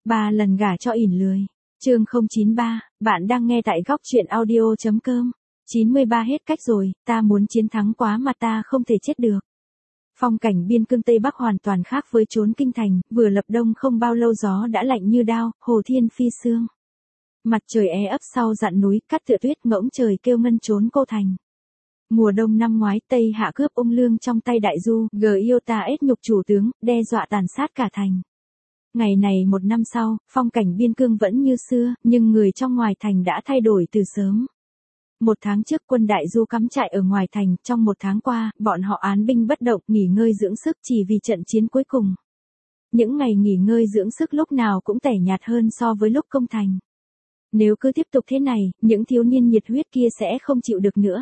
3 lần gả cho ỉn lười. Chương 093, bạn đang nghe tại góc truyện audio.com. 93 hết cách rồi, ta muốn chiến thắng quá mà ta không thể chết được. Phong cảnh biên cương Tây Bắc hoàn toàn khác với chốn kinh thành, vừa lập đông không bao lâu gió đã lạnh như đao, hồ thiên phi sương. Mặt trời ấp sau dặn núi, cắt tựa tuyết ngỗng trời kêu ngân trốn cô thành. Mùa đông năm ngoái Tây Hạ cướp ung lương trong tay đại du, Iota ết nhục chủ tướng, đe dọa tàn sát cả thành. Ngày này một năm sau, phong cảnh biên cương vẫn như xưa, nhưng người trong ngoài thành đã thay đổi từ sớm. Một tháng trước quân đại du cắm trại ở ngoài thành, trong một tháng qua, bọn họ án binh bất động, nghỉ ngơi dưỡng sức chỉ vì trận chiến cuối cùng. Những ngày nghỉ ngơi dưỡng sức lúc nào cũng tẻ nhạt hơn so với lúc công thành. Nếu cứ tiếp tục thế này, những thiếu niên nhiệt huyết kia sẽ không chịu được nữa.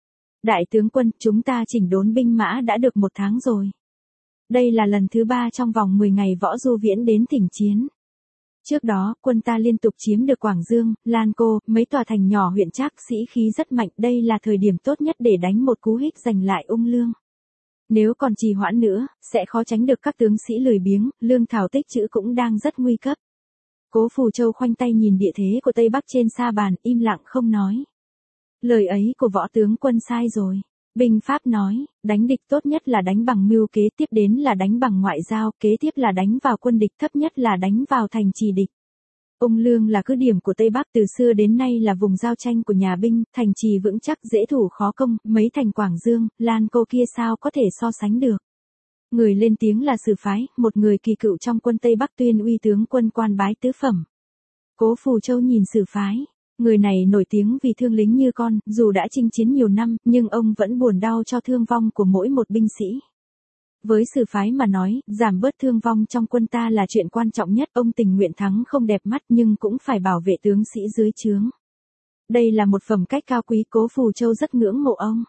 Đại tướng quân, chúng ta chỉnh đốn binh mã đã được một tháng rồi. Đây là lần thứ 3 trong vòng 10 ngày Võ Du Viễn đến thỉnh chiến. Trước đó, quân ta liên tục chiếm được Quảng Dương, Lan Cô, mấy tòa thành nhỏ huyện Trác, sĩ khí rất mạnh. Đây là thời điểm tốt nhất để đánh một cú hích giành lại ung lương. Nếu còn trì hoãn nữa, sẽ khó tránh được các tướng sĩ lười biếng, lương thảo tích trữ cũng đang rất nguy cấp. Cố Phù Châu khoanh tay nhìn địa thế của Tây Bắc trên sa bàn, im lặng không nói. Lời ấy của võ tướng quân sai rồi. Binh pháp nói, đánh địch tốt nhất là đánh bằng mưu kế, tiếp đến là đánh bằng ngoại giao, kế tiếp là đánh vào quân địch, thấp nhất là đánh vào thành trì địch. Ung Lương là cứ điểm của Tây Bắc, từ xưa đến nay là vùng giao tranh của nhà binh, thành trì vững chắc dễ thủ khó công, mấy thành Quảng Dương, Lan Cô kia sao có thể so sánh được. Người lên tiếng là Sử Phái, một người kỳ cựu trong quân Tây Bắc tuyên uy tướng quân quan bái tứ phẩm. Cố Phù Châu nhìn Sử Phái. Người này nổi tiếng vì thương lính như con, dù đã chinh chiến nhiều năm, nhưng ông vẫn buồn đau cho thương vong của mỗi một binh sĩ. Với Sử Phái mà nói, giảm bớt thương vong trong quân ta là chuyện quan trọng nhất, ông tình nguyện thắng không đẹp mắt nhưng cũng phải bảo vệ tướng sĩ dưới trướng. Đây là một phẩm cách cao quý, Cố Phù Châu rất ngưỡng mộ ông.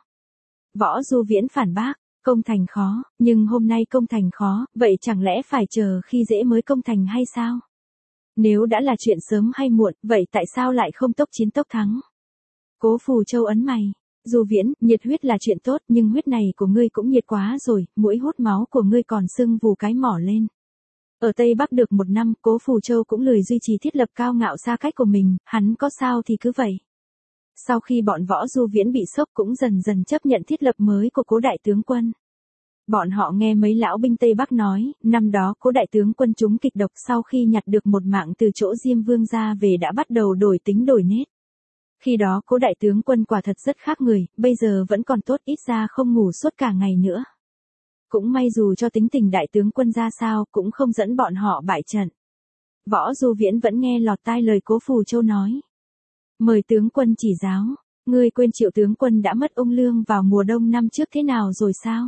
Võ Du Viễn phản bác, công thành khó, nhưng hôm nay công thành khó, vậy chẳng lẽ phải chờ khi dễ mới công thành hay sao? Nếu đã là chuyện sớm hay muộn, vậy tại sao lại không tốc chiến tốc thắng? Cố Phù Châu ấn mày. Du Viễn, nhiệt huyết là chuyện tốt, nhưng huyết này của ngươi cũng nhiệt quá rồi, mũi hút máu của ngươi còn sưng vù cái mỏ lên. Ở Tây Bắc được một năm, Cố Phù Châu cũng lười duy trì thiết lập cao ngạo xa cách của mình, hắn có sao thì cứ vậy. Sau khi bọn Võ Du Viễn bị sốc cũng dần dần chấp nhận thiết lập mới của Cố đại tướng quân. Bọn họ nghe mấy lão binh Tây Bắc nói, năm đó Cố đại tướng quân trúng kịch độc, sau khi nhặt được một mạng từ chỗ Diêm Vương ra về đã bắt đầu đổi tính đổi nết. Khi đó Cố đại tướng quân quả thật rất khác người, bây giờ vẫn còn tốt, ít ra không ngủ suốt cả ngày nữa. Cũng may dù cho tính tình đại tướng quân ra sao, cũng không dẫn bọn họ bại trận. Võ Du Viễn vẫn nghe lọt tai lời Cố Phù Châu nói. Mời tướng quân chỉ giáo, ngươi quên Triệu tướng quân đã mất ung lương vào mùa đông năm trước thế nào rồi sao?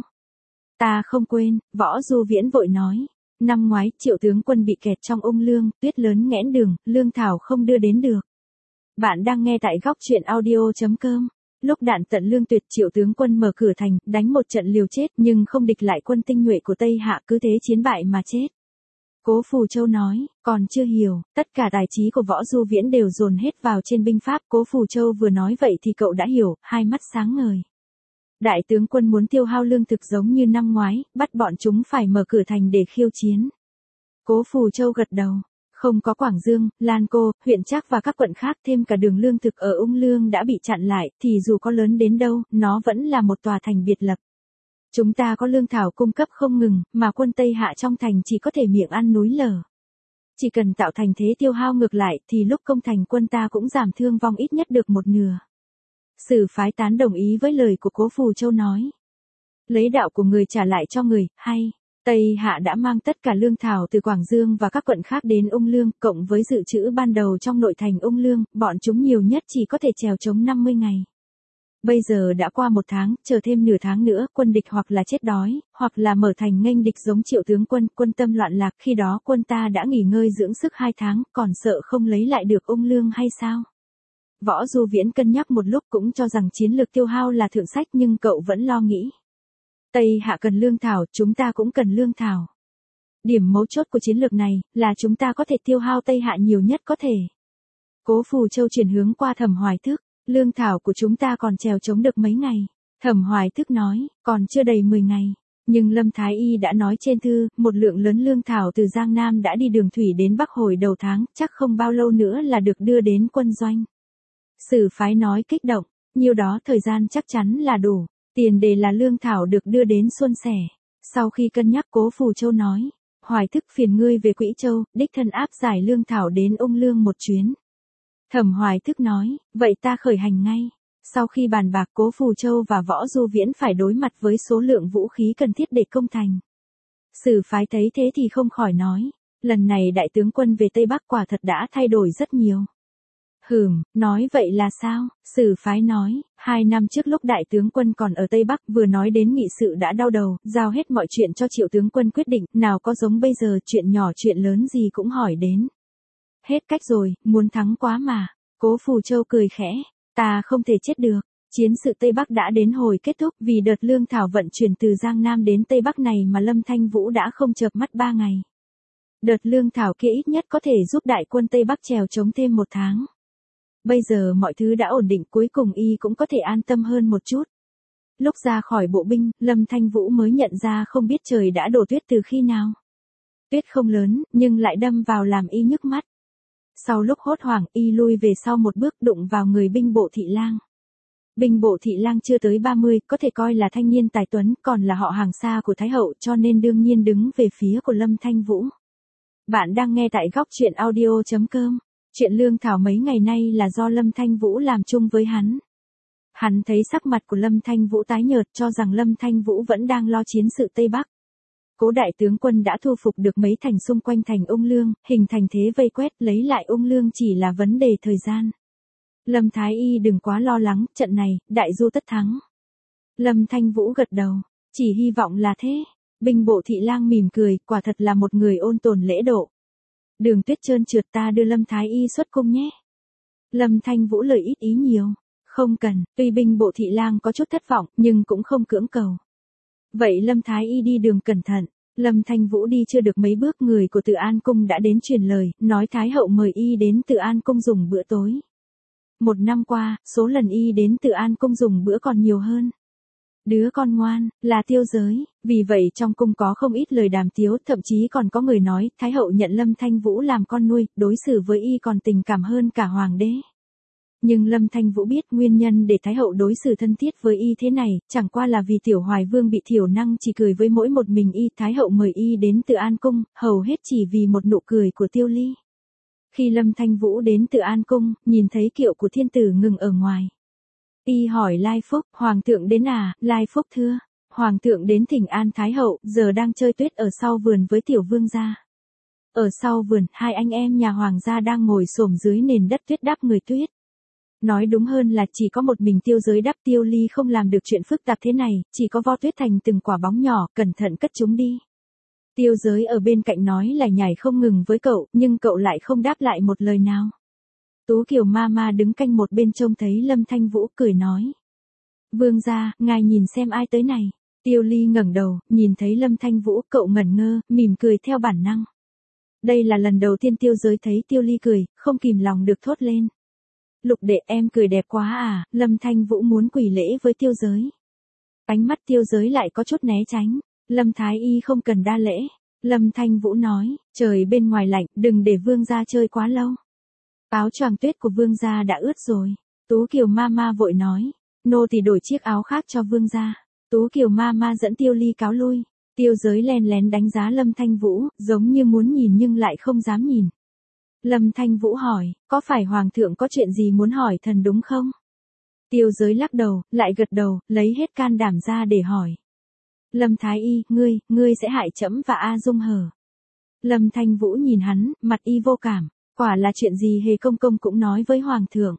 Ta không quên, Võ Du Viễn vội nói. Năm ngoái, Triệu tướng quân bị kẹt trong ung lương, tuyết lớn nghẽn đường, lương thảo không đưa đến được. Bạn đang nghe tại góc truyện audio.com. Lúc đạn tận lương tuyệt, Triệu tướng quân mở cửa thành, đánh một trận liều chết nhưng không địch lại quân tinh nhuệ của Tây Hạ, cứ thế chiến bại mà chết. Cố Phù Châu nói, còn chưa hiểu, tất cả tài trí của Võ Du Viễn đều dồn hết vào trên binh pháp. Cố Phù Châu vừa nói vậy thì cậu đã hiểu, hai mắt sáng ngời. Đại tướng quân muốn tiêu hao lương thực giống như năm ngoái, bắt bọn chúng phải mở cửa thành để khiêu chiến. Cố Phù Châu gật đầu. Không có Quảng Dương, Lan Cô, huyện Trác và các quận khác, thêm cả đường lương thực ở ung lương đã bị chặn lại, thì dù có lớn đến đâu, nó vẫn là một tòa thành biệt lập. Chúng ta có lương thảo cung cấp không ngừng, mà quân Tây Hạ trong thành chỉ có thể miệng ăn núi lở. Chỉ cần tạo thành thế tiêu hao ngược lại, thì lúc công thành quân ta cũng giảm thương vong ít nhất được một nửa. Sử Phái tán đồng ý với lời của Cố Phù Châu nói. Lấy đạo của người trả lại cho người, hay. Tây Hạ đã mang tất cả lương thảo từ Quảng Dương và các quận khác đến ung lương, cộng với dự trữ ban đầu trong nội thành ung lương, bọn chúng nhiều nhất chỉ có thể trèo chống 50 ngày. Bây giờ đã qua một tháng, chờ thêm nửa tháng nữa, quân địch hoặc là chết đói, hoặc là mở thành nghênh địch giống Triệu tướng quân, quân tâm loạn lạc, khi đó quân ta đã nghỉ ngơi dưỡng sức 2 tháng, còn sợ không lấy lại được ung lương hay sao? Võ Du Viễn cân nhắc một lúc cũng cho rằng chiến lược tiêu hao là thượng sách, nhưng cậu vẫn lo nghĩ. Tây Hạ cần lương thảo, chúng ta cũng cần lương thảo. Điểm mấu chốt của chiến lược này là chúng ta có thể tiêu hao Tây Hạ nhiều nhất có thể. Cố Phù Châu chuyển hướng qua Thẩm Hoài Thức, lương thảo của chúng ta còn trèo chống được mấy ngày? Thẩm Hoài Thức nói, còn chưa đầy 10 ngày. Nhưng Lâm Thái Y đã nói trên thư, một lượng lớn lương thảo từ Giang Nam đã đi đường thủy đến Bắc hồi đầu tháng, chắc không bao lâu nữa là được đưa đến quân doanh. Sử phái nói kích động, nhiêu đó thời gian chắc chắn là đủ, tiền đề là lương thảo được đưa đến suôn sẻ. Sau khi cân nhắc Cố Phù Châu nói, Hoài Thức phiền ngươi về Quỹ Châu, đích thân áp giải lương thảo đến Ung Lương một chuyến. Thẩm Hoài Thức nói, vậy ta khởi hành ngay. Sau khi bàn bạc Cố Phù Châu và Võ Du Viễn phải đối mặt với số lượng vũ khí cần thiết để công thành. Sử phái thấy thế thì không khỏi nói, lần này đại tướng quân về Tây Bắc quả thật đã thay đổi rất nhiều. Nói vậy là sao? Sử phái nói, 2 năm trước lúc đại tướng quân còn ở Tây Bắc vừa nói đến nghị sự đã đau đầu, giao hết mọi chuyện cho Triệu tướng quân quyết định, nào có giống bây giờ chuyện nhỏ chuyện lớn gì cũng hỏi đến. Hết cách rồi, muốn thắng quá mà. Cố Phù Châu cười khẽ, ta không thể chết được. Chiến sự Tây Bắc đã đến hồi kết thúc, vì đợt lương thảo vận chuyển từ Giang Nam đến Tây Bắc này mà Lâm Thanh Vũ đã không chợp mắt 3 ngày. Đợt lương thảo kia ít nhất có thể giúp đại quân Tây Bắc trèo chống thêm 1 tháng. Bây giờ mọi thứ đã ổn định, cuối cùng y cũng có thể an tâm hơn một chút. Lúc ra khỏi bộ binh, Lâm Thanh Vũ mới nhận ra không biết trời đã đổ tuyết từ khi nào. Tuyết không lớn, nhưng lại đâm vào làm y nhức mắt. Sau lúc hốt hoảng, y lui về sau một bước, đụng vào người binh bộ Thị Lang. Binh bộ Thị Lang chưa tới 30, có thể coi là thanh niên tài tuấn, còn là họ hàng xa của Thái hậu, cho nên đương nhiên đứng về phía của Lâm Thanh Vũ. Bạn đang nghe tại góc truyện audio.com. Chuyện lương thảo mấy ngày nay là do Lâm Thanh Vũ làm chung với hắn. Hắn thấy sắc mặt của Lâm Thanh Vũ tái nhợt, cho rằng Lâm Thanh Vũ vẫn đang lo chiến sự Tây Bắc. Cố đại tướng quân đã thu phục được mấy thành xung quanh thành Ung Lương, hình thành thế vây quét, lấy lại Ung Lương chỉ là vấn đề thời gian. Lâm Thái Y đừng quá lo lắng, trận này, đại du tất thắng. Lâm Thanh Vũ gật đầu, chỉ hy vọng là thế. Binh bộ Thị Lang mỉm cười, quả thật là một người ôn tồn lễ độ. Đường tuyết trơn trượt, ta đưa Lâm Thái Y xuất cung nhé. Lâm Thanh Vũ lời ít ý nhiều. Không cần, tuy binh bộ Thị Lang có chút thất vọng, nhưng cũng không cưỡng cầu. Vậy Lâm Thái Y đi đường cẩn thận. Lâm Thanh Vũ đi chưa được mấy bước, người của Từ An Cung đã đến truyền lời, nói Thái hậu mời y đến Từ An Cung dùng bữa tối. 1 năm qua, số lần y đến Từ An Cung dùng bữa còn nhiều hơn. Đứa con ngoan, là Tiêu Giới, vì vậy trong cung có không ít lời đàm tiếu, thậm chí còn có người nói, Thái hậu nhận Lâm Thanh Vũ làm con nuôi, đối xử với y còn tình cảm hơn cả hoàng đế. Nhưng Lâm Thanh Vũ biết nguyên nhân để Thái hậu đối xử thân thiết với y thế này, chẳng qua là vì Tiểu Hoài Vương bị thiểu năng chỉ cười với mỗi một mình y. Thái hậu mời y đến Từ An Cung, hầu hết chỉ vì một nụ cười của Tiêu Ly. Khi Lâm Thanh Vũ đến Từ An Cung, nhìn thấy kiệu của thiên tử ngừng ở ngoài. Y hỏi Lai Phúc, Hoàng thượng đến à? Lai Phúc thưa, Hoàng thượng đến thỉnh an Thái hậu, giờ đang chơi tuyết ở sau vườn với Tiểu Vương gia. Ở sau vườn, 2 anh em nhà Hoàng gia đang ngồi xổm dưới nền đất tuyết đắp người tuyết. Nói đúng hơn là chỉ có một mình Tiêu Giới đắp. Tiêu Ly không làm được chuyện phức tạp thế này, chỉ có vo tuyết thành từng quả bóng nhỏ, cẩn thận cất chúng đi. Tiêu Giới ở bên cạnh nói lải nhải không ngừng với cậu, nhưng cậu lại không đáp lại một lời nào. Tú Kiều Mama đứng canh một bên trông thấy Lâm Thanh Vũ, cười nói. Vương gia, ngài nhìn xem ai tới này. Tiêu Ly ngẩng đầu, nhìn thấy Lâm Thanh Vũ, cậu ngẩn ngơ, mỉm cười theo bản năng. Đây là lần đầu tiên Tiêu Giới thấy Tiêu Ly cười, không kìm lòng được thốt lên. Lục đệ, em cười đẹp quá à. Lâm Thanh Vũ muốn quỳ lễ với Tiêu Giới. Ánh mắt Tiêu Giới lại có chút né tránh. Lâm Thái Y không cần đa lễ. Lâm Thanh Vũ nói, trời bên ngoài lạnh, đừng để vương gia chơi quá lâu. Áo choàng tuyết của vương gia đã ướt rồi. Tú Kiều Mama vội nói, nô tỳ đổi chiếc áo khác cho vương gia. Tú Kiều Mama dẫn Tiêu Ly cáo lui. Tiêu Giới len lén đánh giá Lâm Thanh Vũ, giống như muốn nhìn nhưng lại không dám nhìn. Lâm Thanh Vũ hỏi, có phải Hoàng thượng có chuyện gì muốn hỏi thần đúng không? Tiêu Giới lắc đầu, lại gật đầu, lấy hết can đảm ra để hỏi. Lâm Thái Y, ngươi sẽ hại trẫm và A Dung hở? Lâm Thanh Vũ nhìn hắn, mặt y vô cảm. Quả là chuyện gì Hề công công cũng nói với Hoàng thượng.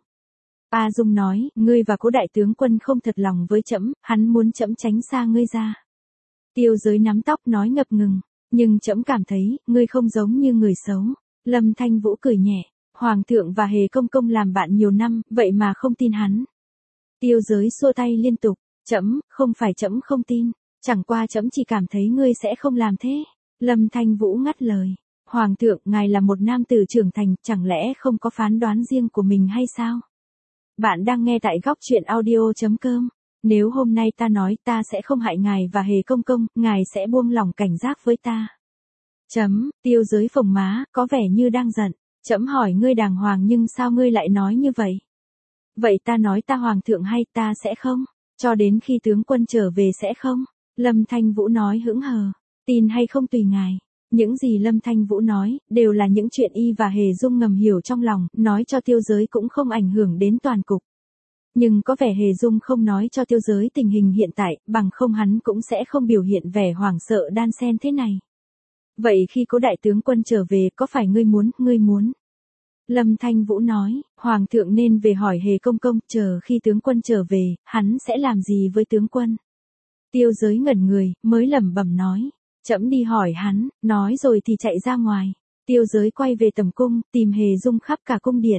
A Dung nói, ngươi và Cố đại tướng quân không thật lòng với trẫm, hắn muốn trẫm tránh xa ngươi ra. Tiêu Giới nắm tóc nói ngập ngừng, nhưng trẫm cảm thấy, ngươi không giống như người xấu. Lâm Thanh Vũ cười nhẹ, Hoàng thượng và Hề công công làm bạn nhiều năm, vậy mà không tin hắn. Tiêu Giới xua tay liên tục, trẫm, không phải trẫm không tin, chẳng qua trẫm chỉ cảm thấy ngươi sẽ không làm thế. Lâm Thanh Vũ ngắt lời, Hoàng thượng, ngài là một nam tử trưởng thành, chẳng lẽ không có phán đoán riêng của mình hay sao? Bạn đang nghe tại góc truyện audio.com. Nếu hôm nay ta nói ta sẽ không hại ngài và Hề công công, ngài sẽ buông lỏng cảnh giác với ta. Tiêu Giới phồng má, có vẻ như đang giận. Trẫm hỏi ngươi đàng hoàng nhưng sao ngươi lại nói như vậy? Vậy ta nói ta hoàng thượng hay ta sẽ không? Cho đến khi tướng quân trở về sẽ không? Lâm Thanh Vũ nói hững hờ. Tin hay không tùy ngài. Những gì Lâm Thanh Vũ nói, đều là những chuyện y và Hề Dung ngầm hiểu trong lòng, nói cho Tiêu Giới cũng không ảnh hưởng đến toàn cục. Nhưng có vẻ Hề Dung không nói cho Tiêu Giới tình hình hiện tại, bằng không hắn cũng sẽ không biểu hiện vẻ hoảng sợ đan xen thế này. Vậy khi Cố đại tướng quân trở về có phải ngươi muốn? Lâm Thanh Vũ nói, Hoàng thượng nên về hỏi Hề công công, chờ khi tướng quân trở về, hắn sẽ làm gì với tướng quân? Tiêu Giới ngẩn người, mới lẩm bẩm nói, trẫm đi hỏi hắn, nói rồi thì chạy ra ngoài. Tiêu Giới quay về tầm cung, tìm Hề Dung khắp cả cung điện.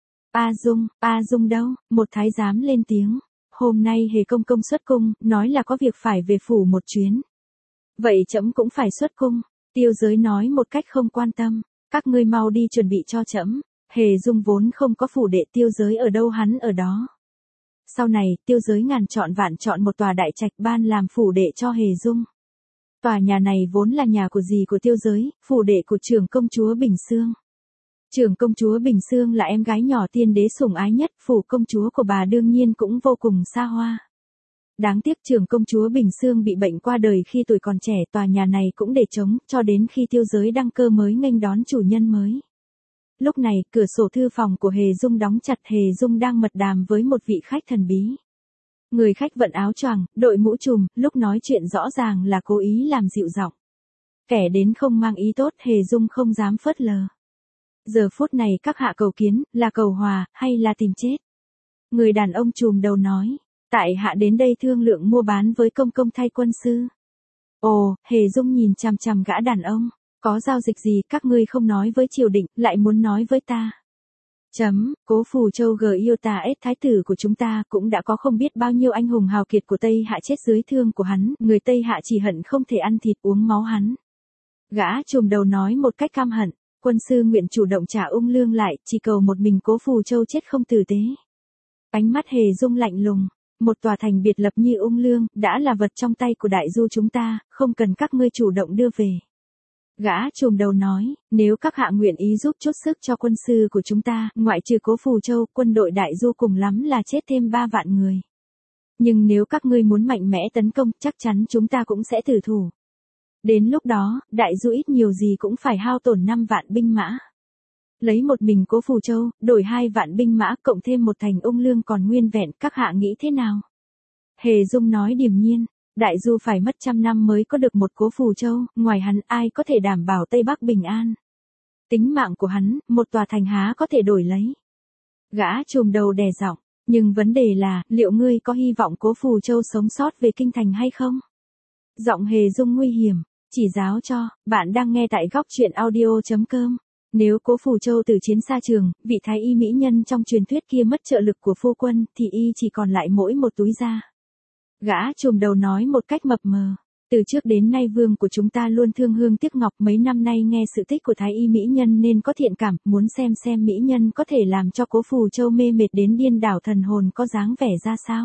A Dung đâu? Một thái giám lên tiếng. Hôm nay Hề công công xuất cung, nói là có việc phải về phủ một chuyến. Vậy trẫm cũng phải xuất cung. Tiêu Giới nói một cách không quan tâm. Các ngươi mau đi chuẩn bị cho trẫm. Hề Dung vốn không có phủ đệ, Tiêu Giới ở đâu hắn ở đó. Sau này, Tiêu Giới ngàn chọn vạn chọn một tòa đại trạch ban làm phủ đệ cho Hề Dung. Tòa nhà này vốn là nhà của dì của Tiêu Giới, phủ đệ của trưởng công chúa Bình Sương. Trưởng công chúa Bình Sương là em gái nhỏ tiên đế sủng ái nhất, phủ công chúa của bà đương nhiên cũng vô cùng xa hoa. Đáng tiếc trưởng công chúa Bình Sương bị bệnh qua đời khi tuổi còn trẻ, tòa nhà này cũng để trống, cho đến khi Tiêu Giới đăng cơ mới nghênh đón chủ nhân mới. Lúc này, cửa sổ thư phòng của Hề Dung đóng chặt, Hề Dung đang mật đàm với một vị khách thần bí. Người khách vận áo choàng, đội mũ trùm, lúc nói chuyện rõ ràng là cố ý làm dịu giọng. Kẻ đến không mang ý tốt, Hề Dung không dám phớt lờ. Giờ phút này các hạ cầu kiến, là cầu hòa, hay là tìm chết? Người đàn ông trùm đầu nói, tại hạ đến đây thương lượng mua bán với công công thay quân sư. Ồ, Hề Dung nhìn chằm chằm gã đàn ông, có giao dịch gì các ngươi không nói với triều đình, lại muốn nói với ta? Cố Phù Châu Giota thái tử của chúng ta cũng đã có không biết bao nhiêu anh hùng hào kiệt của Tây Hạ chết dưới thương của hắn, người Tây Hạ chỉ hận không thể ăn thịt uống máu hắn. Gã trùm đầu nói một cách căm hận. Quân sư nguyện chủ động trả Ung Lương lại, chỉ cầu một mình Cố Phù Châu chết không tử tế. Ánh mắt Hề Dung lạnh lùng, một tòa thành biệt lập như Ung Lương, đã là vật trong tay của đại du chúng ta, không cần các ngươi chủ động đưa về. Gã trùm đầu nói, nếu các hạ nguyện ý giúp chút sức cho quân sư của chúng ta, ngoại trừ Cố Phù Châu, quân đội đại du cùng lắm là chết thêm 3 vạn người. Nhưng nếu các ngươi muốn mạnh mẽ tấn công, chắc chắn chúng ta cũng sẽ tử thủ. Đến lúc đó, đại du ít nhiều gì cũng phải hao tổn 5 vạn binh mã. Lấy một mình Cố Phù Châu, đổi 2 vạn binh mã cộng thêm một thành Ung Lương còn nguyên vẹn, các hạ nghĩ thế nào? Hề Dung nói điềm nhiên, đại du phải mất 100 năm mới có được một Cố Phù Châu, ngoài hắn ai có thể đảm bảo Tây Bắc bình an. Tính mạng của hắn, một tòa thành há có thể đổi lấy. Gã trùm đầu đè giọng, nhưng vấn đề là, liệu ngươi có hy vọng Cố Phù Châu sống sót về kinh thành hay không? Giọng Hề Dung nguy hiểm. Chỉ giáo cho, bạn đang nghe tại góc truyện audio.com. Nếu Cố Phù Châu từ chiến xa trường, vị thái y mỹ nhân trong truyền thuyết kia mất trợ lực của phu quân, thì y chỉ còn lại mỗi một túi da. Gã trùm đầu nói một cách mập mờ. Từ trước đến nay vương của chúng ta luôn thương hương tiếc ngọc, mấy năm nay nghe sự tích của thái y mỹ nhân nên có thiện cảm, muốn xem mỹ nhân có thể làm cho Cố Phù Châu mê mệt đến điên đảo thần hồn có dáng vẻ ra sao.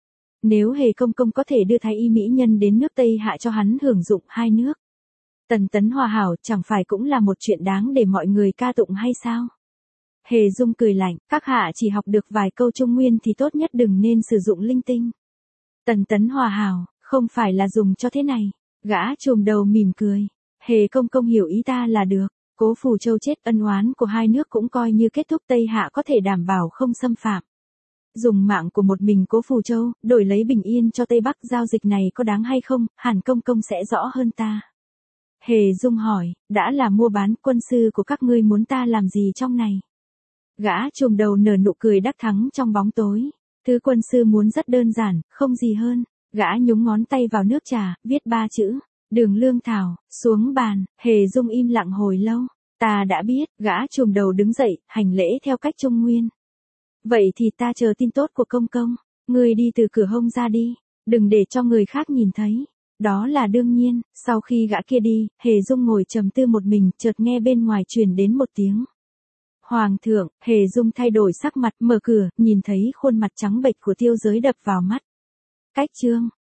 Nếu Hề công công có thể đưa thái y mỹ nhân đến nước Tây Hạ cho hắn hưởng dụng hai nước tần tấn hòa hảo, chẳng phải cũng là một chuyện đáng để mọi người ca tụng hay sao? Hề Dung cười lạnh, các hạ chỉ học được vài câu Trung Nguyên thì tốt nhất đừng nên sử dụng linh tinh. Tần tấn hòa hảo, không phải là dùng cho thế này. Gã trùm đầu mỉm cười. Hề công công hiểu ý ta là được. Cố Phù Châu chết, ân oán của hai nước cũng coi như kết thúc, Tây Hạ có thể đảm bảo không xâm phạm. Dùng mạng của một mình Cố Phù Châu, đổi lấy bình yên cho Tây Bắc, giao dịch này có đáng hay không, Hàn công công sẽ rõ hơn ta. Hề Dung hỏi, đã là mua bán, quân sư của các ngươi muốn ta làm gì trong này? Gã trùm đầu nở nụ cười đắc thắng trong bóng tối. Thứ quân sư muốn rất đơn giản, không gì hơn. Gã nhúng ngón tay vào nước trà, viết 3 chữ, Đường Lương Thảo, xuống bàn. Hề Dung im lặng hồi lâu. Ta đã biết. Gã trùm đầu đứng dậy, hành lễ theo cách Trung Nguyên. Vậy thì ta chờ tin tốt của công công. Ngươi đi từ cửa hông ra đi, đừng để cho người khác nhìn thấy. Đó là đương nhiên. Sau khi gã kia đi, Hề Dung ngồi trầm tư một mình, chợt nghe bên ngoài truyền đến một tiếng. Hoàng thượng. Hề Dung thay đổi sắc mặt, mở cửa, nhìn thấy khuôn mặt trắng bệch của Tiêu Giới đập vào mắt. Cách chương